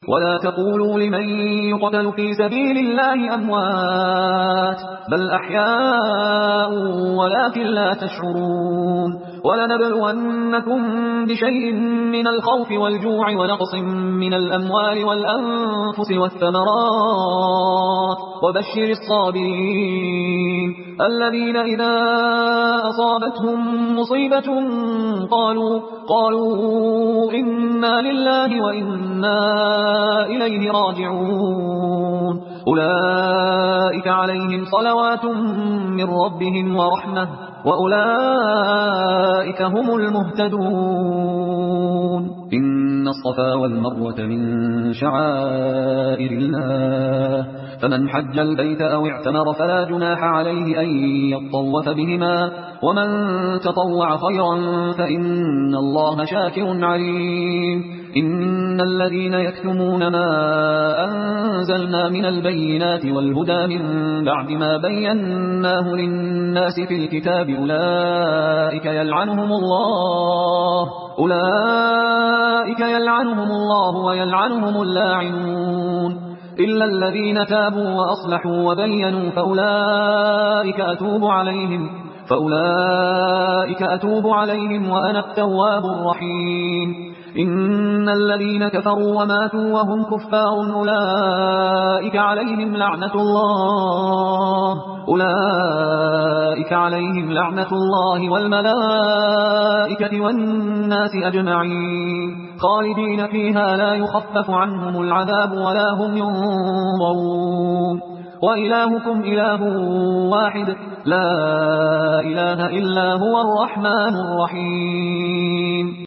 ولا تقولوا لمن يقتل في سبيل الله أموات بل أحياء ولكن لا تشعرون ولنبلونكم بشيء من الخوف والجوع ونقص من الأموال والأنفس والثمرات وبشر الصابرين الذين إذا أصابتهم مصيبة قالوا إنا لله وإنا إليه راجعون أولئك عليهم صلوات من ربهم ورحمة وأولئك هم المهتدون إن الصفا والمروة من شعائر الله فمن حج البيت أو اعتمر فلا جناح عليه أن يطوف بهما ومن تطوع خيرا فإن الله شاكر عليم إن الذين يكتمون ما أنزلنا من البينات والهدى من بعد ما بيناه للناس في الكتاب أولئك يلعنهم الله ويلعنهم اللاعنون إلا الذين تابوا وأصلحوا وبينوا فأولئك أتوب عليهم وأنا التواب الرحيم إن الذين كفروا وماتوا وهم كفار أولئك عليهم لعنة الله والملائكة والناس أجمعين خالدين فيها لا يخفف عنهم العذاب ولا هم ينظرون وإلهكم إله واحد لا إله إلا هو الرحمن الرحيم